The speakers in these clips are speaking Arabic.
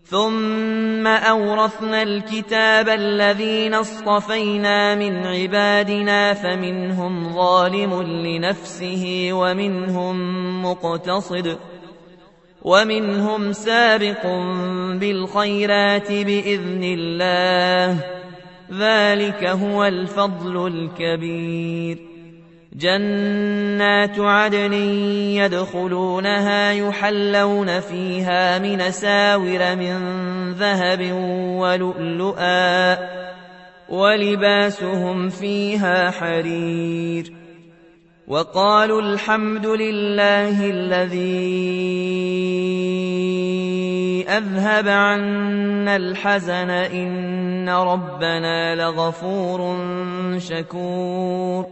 ثم أورثنا الكتاب الذين اصطفينا من عبادنا فمنهم ظالم لنفسه ومنهم مقتصد ومنهم سابق بالخيرات بإذن الله، ذلك هو الفضل الكبير. جنات عدن يدخلونها يحلون فيها من ساور من ذهب ولؤلؤا ولباسهم فيها حرير. وقالوا الحمد لله الذي أذهب عنا الحزن إن ربنا لغفور شكور.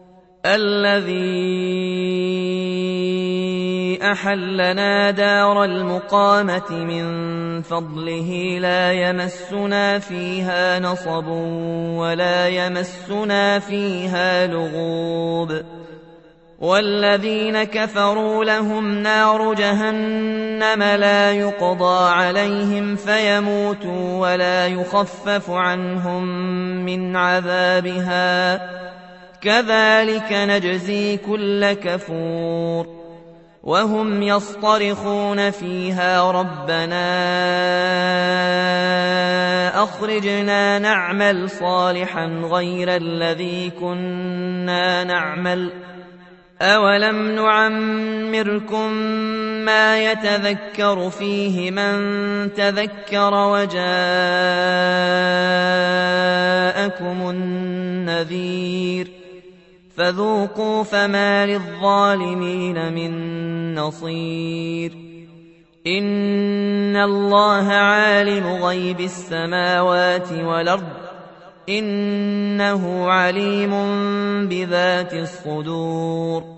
الذي أحلنا دار المقامة من فضله لا يمسنا فيها نصب ولا يمسنا فيها لغوب. والذين كفروا لهم نار جهنم لا يقضى عليهم فيموتوا ولا يخفف عنهم من عذابها، كذلك نجزي كل كفور. وهم يصطرخون فيها ربنا أخرجنا نعمل صالحا غير الذي كنا نعمل أولم نعمركم ما يتذكر فيه من تذكر وجاءكم النذير فذوقوا فما للظالمين من نصير. إن الله عالم غيب السماوات والأرض إنه عليم بذات الصدور.